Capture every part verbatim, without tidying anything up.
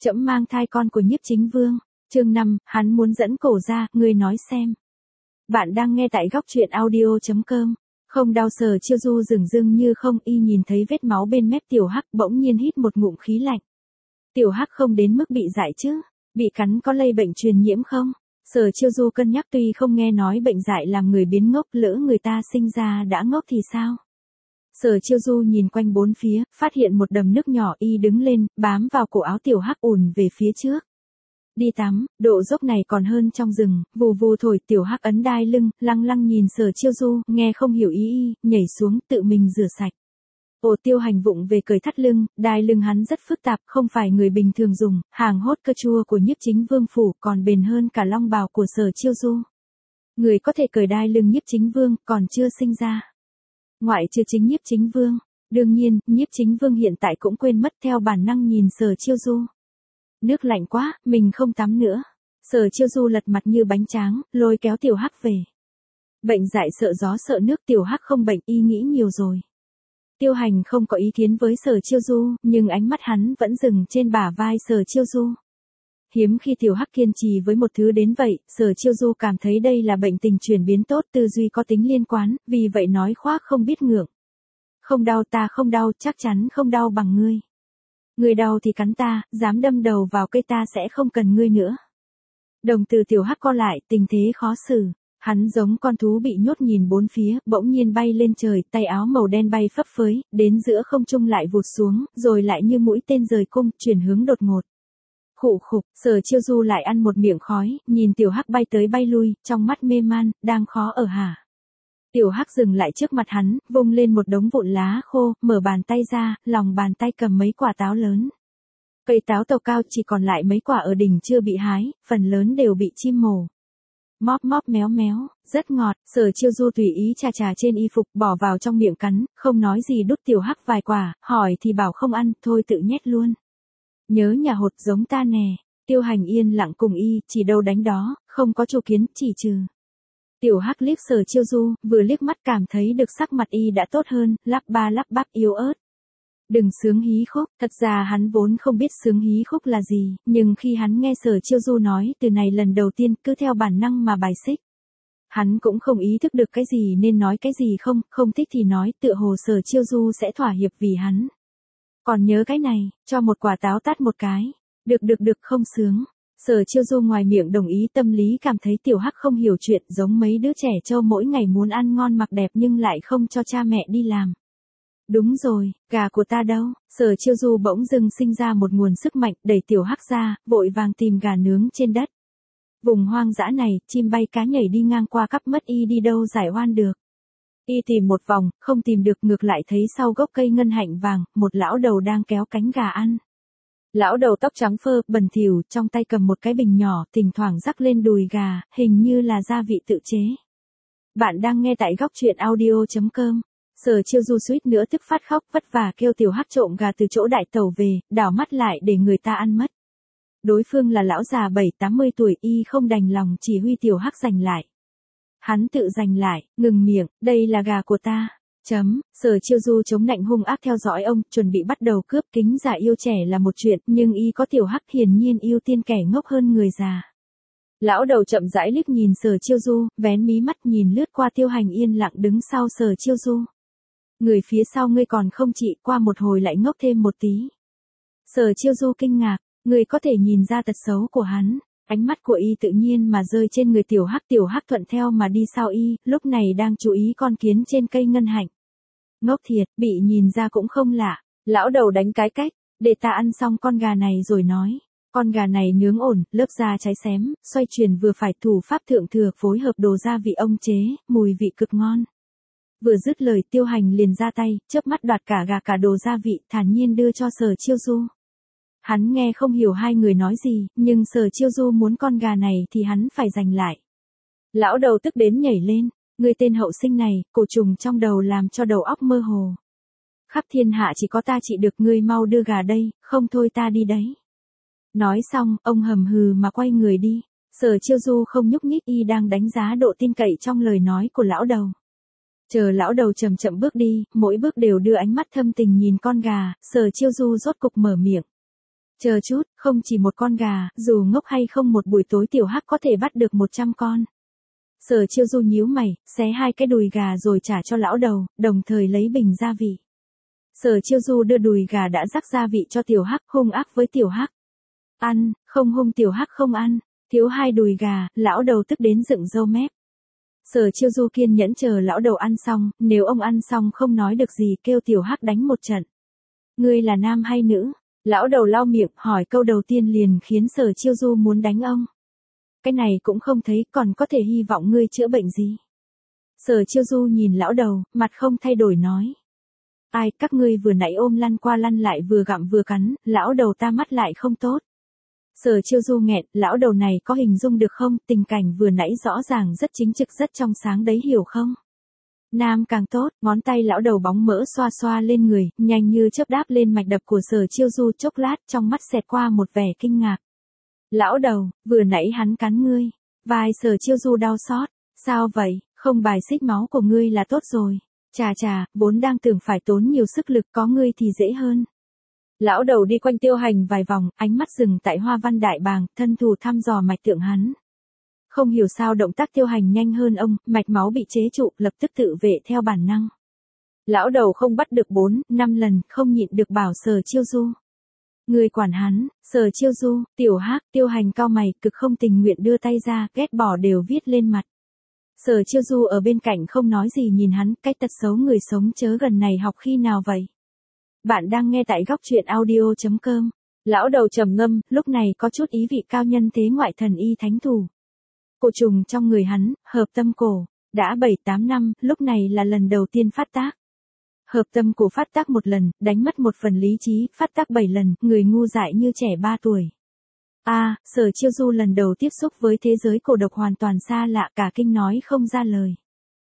Trẫm mang thai con của Nhiếp Chính Vương. Chương năm, hắn muốn dẫn cổ ra, ngươi nói xem. Bạn đang nghe tại góc truyện audio chấm com. Không đau. Sở Chiêu Du dửng dưng như không, y nhìn thấy vết máu bên mép Tiểu Hắc, bỗng nhiên hít một ngụm khí lạnh. Tiểu Hắc không đến mức bị dại chứ? Bị cắn có lây bệnh truyền nhiễm không? Sở Chiêu Du cân nhắc, tuy không nghe nói bệnh dại làm người biến ngốc, lỡ người ta sinh ra đã ngốc thì sao? Sở Chiêu Du nhìn quanh bốn phía, phát hiện một đầm nước nhỏ, y đứng lên, bám vào cổ áo Tiểu Hắc ùn về phía trước. Đi tắm, độ dốc này còn hơn trong rừng, vù vù thổi. Tiểu Hắc ấn đai lưng, lăng lăng nhìn Sở Chiêu Du, nghe không hiểu ý y, nhảy xuống, tự mình rửa sạch. Ồ, Tiêu Hành vụng về cởi thắt lưng, đai lưng hắn rất phức tạp, không phải người bình thường dùng, hàng hốt cơ chua của Nhiếp Chính Vương phủ còn bền hơn cả long bào của Sở Chiêu Du. Người có thể cởi đai lưng Nhiếp Chính Vương còn chưa sinh ra. Ngoại trừ chính Nhiếp Chính Vương, đương nhiên, Nhiếp Chính Vương hiện tại cũng quên mất, theo bản năng nhìn Sở Chiêu Du. Nước lạnh quá, mình không tắm nữa. Sở Chiêu Du lật mặt như bánh tráng, lôi kéo Tiểu Hắc về. Bệnh dại sợ gió sợ nước, Tiểu Hắc không bệnh, y nghĩ nhiều rồi. Tiêu Hành không có ý kiến với Sở Chiêu Du, nhưng ánh mắt hắn vẫn dừng trên bả vai Sở Chiêu Du. Hiếm khi Tiểu Hắc kiên trì với một thứ đến vậy, Sở Chiêu Du cảm thấy đây là bệnh tình chuyển biến tốt, tư duy có tính liên quan, vì vậy nói khoác không biết ngượng. Không đau, ta không đau, chắc chắn không đau bằng ngươi. Ngươi đau thì cắn ta, dám đâm đầu vào cây ta sẽ không cần ngươi nữa. Đồng từ Tiểu Hắc co lại, tình thế khó xử. Hắn giống con thú bị nhốt nhìn bốn phía, bỗng nhiên bay lên trời, tay áo màu đen bay phấp phới, đến giữa không trung lại vụt xuống, rồi lại như mũi tên rời cung, chuyển hướng đột ngột. Khụ khục, Sở Chiêu Du lại ăn một miệng khói, nhìn Tiểu Hắc bay tới bay lui, trong mắt mê man, đang khó ở hả? Tiểu Hắc dừng lại trước mặt hắn, vung lên một đống vụn lá khô, mở bàn tay ra, lòng bàn tay cầm mấy quả táo lớn. Cây táo tàu cao chỉ còn lại mấy quả ở đỉnh chưa bị hái, phần lớn đều bị chim mổ. Móp móp méo méo, rất ngọt. Sở Chiêu Du tùy ý chà chà trên y phục, bỏ vào trong miệng cắn, không nói gì, đút Tiểu Hắc vài quả, hỏi thì bảo không ăn, thôi tự nhét luôn. Nhớ nhà hột giống ta nè. Tiêu Hành yên lặng cùng y, chỉ đâu đánh đó, không có chủ kiến, chỉ trừ. Tiểu Hắc liếc Sở Chiêu Du, vừa liếc mắt cảm thấy được sắc mặt y đã tốt hơn, lắp ba lắp bắp yếu ớt. Đừng sướng hí khúc, thật ra hắn vốn không biết sướng hí khúc là gì, nhưng khi hắn nghe Sở Chiêu Du nói từ này lần đầu tiên, cứ theo bản năng mà bài xích. Hắn cũng không ý thức được cái gì nên nói cái gì không, không thích thì nói, tựa hồ Sở Chiêu Du sẽ thỏa hiệp vì hắn. Còn nhớ cái này, cho một quả táo tát một cái. Được được được, không sướng. Sở Chiêu Du ngoài miệng đồng ý, tâm lý cảm thấy Tiểu Hắc không hiểu chuyện, giống mấy đứa trẻ trâu mỗi ngày muốn ăn ngon mặc đẹp nhưng lại không cho cha mẹ đi làm. Đúng rồi, gà của ta đâu? Sở Chiêu Du bỗng dưng sinh ra một nguồn sức mạnh, đẩy Tiểu Hắc ra, vội vàng tìm gà nướng trên đất. Vùng hoang dã này, chim bay cá nhảy đi ngang qua cắp mất, y đi đâu giải oan được. Y tìm một vòng, không tìm được, ngược lại thấy sau gốc cây ngân hạnh vàng, một lão đầu đang kéo cánh gà ăn. Lão đầu tóc trắng phơ, bẩn thỉu, trong tay cầm một cái bình nhỏ, thỉnh thoảng rắc lên đùi gà, hình như là gia vị tự chế. Bạn đang nghe tại góc truyện audio chấm com. Sở Chiêu Du suýt nữa tức phát khóc, vất vả kêu Tiểu Hắc trộm gà từ chỗ đại tẩu về, đảo mắt lại để người ta ăn mất. Đối phương là lão già bảy tám mươi tuổi, y không đành lòng chỉ huy Tiểu Hắc giành lại. Hắn tự giành lại, ngừng miệng, đây là gà của ta. Chấm, Sở Chiêu Du chống nạnh hung ác theo dõi ông, chuẩn bị bắt đầu cướp. Kính già yêu trẻ là một chuyện, nhưng y có Tiểu Hắc hiển nhiên ưu tiên kẻ ngốc hơn người già. Lão đầu chậm rãi liếc nhìn Sở Chiêu Du, vén mí mắt nhìn lướt qua Tiêu Hành yên lặng đứng sau Sở Chiêu Du. Người phía sau ngươi còn không trị, qua một hồi lại ngốc thêm một tí. Sở Chiêu Du kinh ngạc, người có thể nhìn ra tật xấu của hắn. Ánh mắt của y tự nhiên mà rơi trên người Tiểu Hắc, Tiểu Hắc thuận theo mà đi sau y, lúc này đang chú ý con kiến trên cây ngân hạnh. Ngốc thiệt, bị nhìn ra cũng không lạ. Lão đầu đánh cái cách, để ta ăn xong con gà này rồi nói. Con gà này nướng ổn, lớp da cháy xém, xoay chuyển vừa phải, thủ pháp thượng thừa, phối hợp đồ gia vị ông chế, mùi vị cực ngon. Vừa dứt lời, Tiêu Hành liền ra tay, chớp mắt đoạt cả gà cả đồ gia vị, thản nhiên đưa cho Sở Chiêu Du. Hắn nghe không hiểu hai người nói gì, nhưng Sở Chiêu Du muốn con gà này thì hắn phải giành lại. Lão đầu tức đến nhảy lên, người tên hậu sinh này, cổ trùng trong đầu làm cho đầu óc mơ hồ. Khắp thiên hạ chỉ có ta trị được, ngươi mau đưa gà đây, không thôi ta đi đấy. Nói xong, ông hầm hừ mà quay người đi. Sở Chiêu Du không nhúc nhích, y đang đánh giá độ tin cậy trong lời nói của lão đầu. Chờ lão đầu chậm chậm bước đi, mỗi bước đều đưa ánh mắt thâm tình nhìn con gà, Sở Chiêu Du rốt cục mở miệng. Chờ chút, không chỉ một con gà, dù ngốc hay không một buổi tối tiểu hắc có thể bắt được một trăm con. Sở Chiêu Du nhíu mày, xé hai cái đùi gà rồi trả cho lão đầu, đồng thời lấy bình gia vị. Sở Chiêu Du đưa đùi gà đã rắc gia vị cho tiểu hắc, hung ác với tiểu hắc. Ăn, không hung tiểu hắc không ăn, thiếu hai đùi gà, lão đầu tức đến dựng râu mép. Sở Chiêu Du kiên nhẫn chờ lão đầu ăn xong, nếu ông ăn xong không nói được gì kêu tiểu hắc đánh một trận. Ngươi là nam hay nữ? Lão đầu lau miệng, hỏi câu đầu tiên liền khiến Sở Chiêu Du muốn đánh ông. Cái này cũng không thấy, còn có thể hy vọng ngươi chữa bệnh gì. Sở Chiêu Du nhìn lão đầu, mặt không thay đổi nói. Ai, các ngươi vừa nãy ôm lăn qua lăn lại vừa gặm vừa cắn, lão đầu ta mắt lại không tốt. Sở Chiêu Du nghẹn, lão đầu này có hình dung được không, tình cảnh vừa nãy rõ ràng rất chính trực rất trong sáng đấy hiểu không? Nam càng tốt, ngón tay lão đầu bóng mỡ xoa xoa lên người, nhanh như chớp đáp lên mạch đập của Sở Chiêu Du chốc lát trong mắt xẹt qua một vẻ kinh ngạc. Lão đầu, vừa nãy hắn cắn ngươi, vai Sở Chiêu Du đau xót, sao vậy, không bài xích máu của ngươi là tốt rồi. Chà chà, vốn đang tưởng phải tốn nhiều sức lực có ngươi thì dễ hơn. Lão đầu đi quanh Tiêu Hành vài vòng, ánh mắt dừng tại Hoa Văn Đại Bàng, thân thủ thăm dò mạch tượng hắn. Không hiểu sao động tác Tiêu Hành nhanh hơn ông, mạch máu bị chế trụ, lập tức tự vệ theo bản năng. Lão đầu không bắt được bốn, năm lần, không nhịn được bảo Sở Chiêu Du. Người quản hắn, Sở Chiêu Du, tiểu hắc, Tiêu Hành cau mày, cực không tình nguyện đưa tay ra, ghét bỏ đều viết lên mặt. Sở Chiêu Du ở bên cạnh không nói gì nhìn hắn, cách tật xấu người sống chớ gần này học khi nào vậy? Bạn đang nghe tại góc truyện audio chấm com. Lão đầu trầm ngâm, lúc này có chút ý vị cao nhân thế ngoại thần y thánh thủ. Cổ trùng trong người hắn, hợp tâm cổ, đã bảy tám năm, lúc này là lần đầu tiên phát tác. Hợp tâm cổ phát tác một lần, đánh mất một phần lý trí, phát tác bảy lần, người ngu dại như trẻ ba tuổi. A, à, Sở Chiêu Du lần đầu tiếp xúc với thế giới cổ độc hoàn toàn xa lạ, cả kinh nói không ra lời.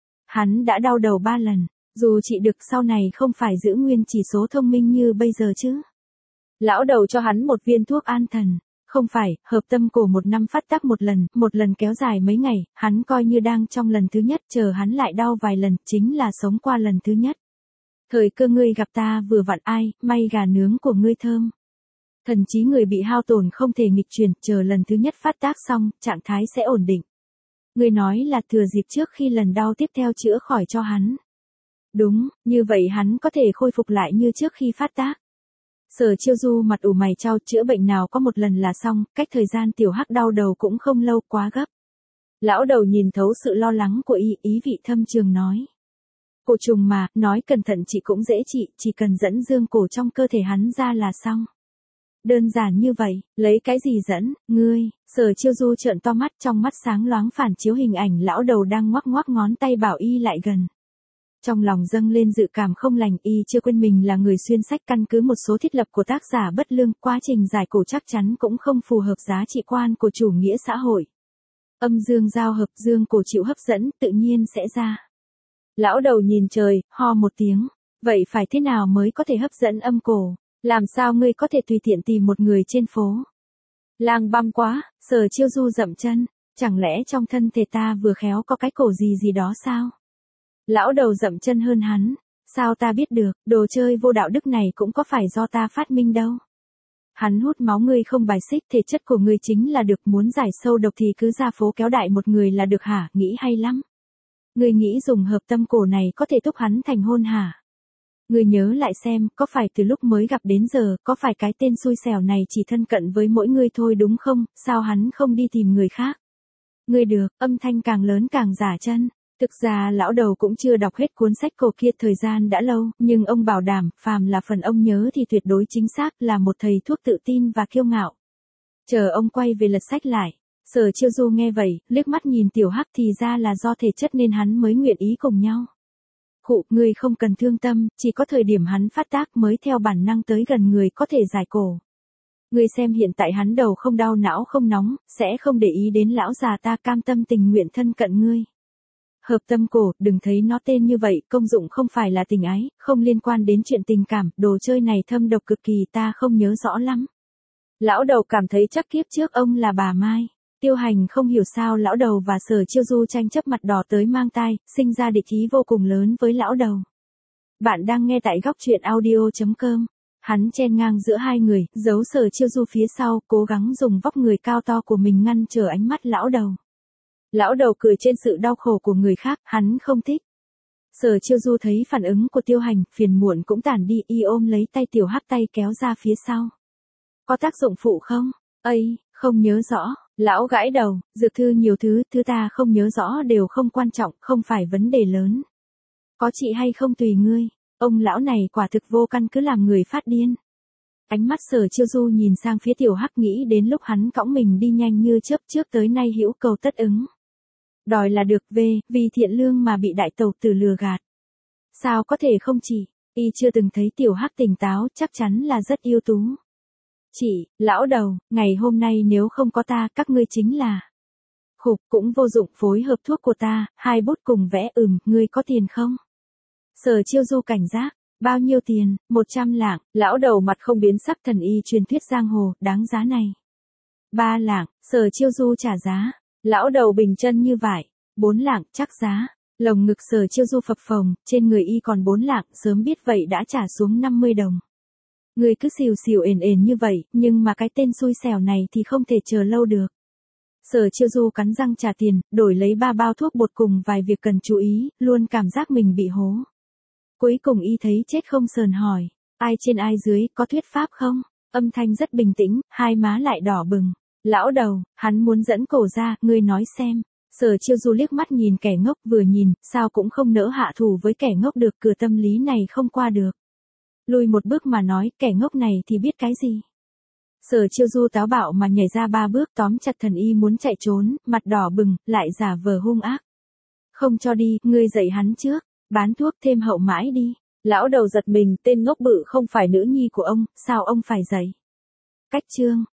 Hắn đã đau đầu ba lần, dù trị được sau này không phải giữ nguyên chỉ số thông minh như bây giờ chứ. Lão đầu cho hắn một viên thuốc an thần, không phải, hợp tâm cổ một năm phát tác một lần, một lần kéo dài mấy ngày, hắn coi như đang trong lần thứ nhất, chờ hắn lại đau vài lần, chính là sống qua lần thứ nhất. Thời cơ ngươi gặp ta vừa vặn ai, may gà nướng của ngươi thơm. Thần trí người bị hao tổn không thể nghịch chuyển, chờ lần thứ nhất phát tác xong, trạng thái sẽ ổn định. Ngươi nói là thừa dịp trước khi lần đau tiếp theo chữa khỏi cho hắn. Đúng, như vậy hắn có thể khôi phục lại như trước khi phát tác. Sở Chiêu Du mặt ủ mày chau, chữa bệnh nào có một lần là xong, cách thời gian tiểu hắc đau đầu cũng không lâu, quá gấp. Lão đầu nhìn thấu sự lo lắng của y, ý vị thâm trường nói. Cổ trùng mà, nói cẩn thận chị cũng dễ trị, chỉ cần dẫn dương cổ trong cơ thể hắn ra là xong. Đơn giản như vậy, lấy cái gì dẫn, ngươi, Sở Chiêu Du trợn to mắt, trong mắt sáng loáng phản chiếu hình ảnh lão đầu đang ngoắc ngoắc ngón tay bảo y lại gần. Trong lòng dâng lên dự cảm không lành, y chưa quên mình là người xuyên sách, căn cứ một số thiết lập của tác giả bất lương, quá trình giải cổ chắc chắn cũng không phù hợp giá trị quan của chủ nghĩa xã hội. Âm dương giao hợp, dương cổ chịu hấp dẫn, tự nhiên sẽ ra. Lão đầu nhìn trời, ho một tiếng, vậy phải thế nào mới có thể hấp dẫn âm cổ? Làm sao ngươi có thể tùy tiện tìm một người trên phố? Lang băm quá, Sở Chiêu Du dậm chân, chẳng lẽ trong thân thể ta vừa khéo có cái cổ gì gì đó sao? Lão đầu dậm chân hơn hắn, sao ta biết được, đồ chơi vô đạo đức này cũng có phải do ta phát minh đâu. Hắn hút máu ngươi không bài xích, thể chất của ngươi chính là được, muốn giải sâu độc thì cứ ra phố kéo đại một người là được hả, nghĩ hay lắm. Ngươi nghĩ dùng hợp tâm cổ này có thể thúc hắn thành hôn hả? Ngươi nhớ lại xem, có phải từ lúc mới gặp đến giờ, có phải cái tên xui xẻo này chỉ thân cận với mỗi ngươi thôi đúng không, sao hắn không đi tìm người khác? Ngươi được, âm thanh càng lớn càng giả chân. Thực ra lão đầu cũng chưa đọc hết cuốn sách cổ kia thời gian đã lâu, nhưng ông bảo đảm, phàm là phần ông nhớ thì tuyệt đối chính xác, là một thầy thuốc tự tin và kiêu ngạo. Chờ ông quay về lật sách lại, Sở Chiêu Du nghe vậy, liếc mắt nhìn tiểu hắc thì ra là do thể chất nên hắn mới nguyện ý cùng nhau. Khụ, ngươi không cần thương tâm, chỉ có thời điểm hắn phát tác mới theo bản năng tới gần người có thể giải cổ. Ngươi xem hiện tại hắn đầu không đau não không nóng, sẽ không để ý đến lão già ta, cam tâm tình nguyện thân cận ngươi. Hợp tâm cổ, đừng thấy nó tên như vậy, công dụng không phải là tình ái, không liên quan đến chuyện tình cảm, đồ chơi này thâm độc cực kỳ, ta không nhớ rõ lắm. Lão đầu cảm thấy chắc kiếp trước ông là bà Mai. Tiêu Hành không hiểu sao lão đầu và Sở Chiêu Du tranh chấp mặt đỏ tới mang tai, sinh ra địch ý vô cùng lớn với lão đầu. Bạn đang nghe tại góc truyện audio chấm com. Hắn chen ngang giữa hai người, giấu Sở Chiêu Du phía sau, cố gắng dùng vóc người cao to của mình ngăn trở ánh mắt lão đầu. Lão đầu cười trên sự đau khổ của người khác, hắn không thích. Sở Chiêu Du thấy phản ứng của Tiêu Hành, phiền muộn cũng tản đi, y ôm lấy tay Tiểu Hắc tay kéo ra phía sau. Có tác dụng phụ không? Ây, không nhớ rõ. Lão gãi đầu, dược thư nhiều thứ, thứ ta không nhớ rõ đều không quan trọng, không phải vấn đề lớn. Có trị hay không tùy ngươi. Ông lão này quả thực vô căn cứ làm người phát điên. Ánh mắt Sở Chiêu Du nhìn sang phía Tiểu Hắc, nghĩ đến lúc hắn cõng mình đi nhanh như chớp trước tới nay hữu cầu tất ứng. Đòi là được về, vì thiện lương mà bị đại tẩu tử lừa gạt. Sao có thể không chỉ, y chưa từng thấy Tiểu Hắc tỉnh táo, chắc chắn là rất ưu tú. Chị, lão đầu, ngày hôm nay nếu không có ta, các ngươi chính là... Khục, cũng vô dụng phối hợp thuốc của ta, hai bút cùng vẽ, ừm, ngươi có tiền không? Sở Chiêu Du cảnh giác, bao nhiêu tiền? Một trăm lạng, lão đầu mặt không biến sắc, thần y truyền thuyết giang hồ, đáng giá này. Ba lạng, Sở Chiêu Du trả giá, lão đầu bình chân như vải, bốn lạng, chắc giá. Lồng ngực Sở Chiêu Du phập phồng, trên người y còn bốn lạng, sớm biết vậy đã trả xuống năm mươi đồng. Người cứ xìu xìu ền ền như vậy, nhưng mà cái tên xui xẻo này thì không thể chờ lâu được. Sở Chiêu Du cắn răng trả tiền, đổi lấy ba bao thuốc bột cùng vài việc cần chú ý, luôn cảm giác mình bị hố. Cuối cùng y thấy chết không sờn hỏi, ai trên ai dưới, có thuyết pháp không? Âm thanh rất bình tĩnh, hai má lại đỏ bừng. Lão đầu, hắn muốn dẫn cổ ra, ngươi nói xem. Sở Chiêu Du liếc mắt nhìn kẻ ngốc, vừa nhìn, sao cũng không nỡ hạ thủ với kẻ ngốc được, cửa tâm lý này không qua được. Lùi một bước mà nói, kẻ ngốc này thì biết cái gì. Sở Chiêu Du táo bạo mà nhảy ra ba bước, tóm chặt thần y muốn chạy trốn, mặt đỏ bừng, lại giả vờ hung ác. Không cho đi, ngươi dạy hắn trước, bán thuốc thêm hậu mãi đi. Lão đầu giật mình, tên ngốc bự không phải nữ nhi của ông, sao ông phải dạy? Cách chương,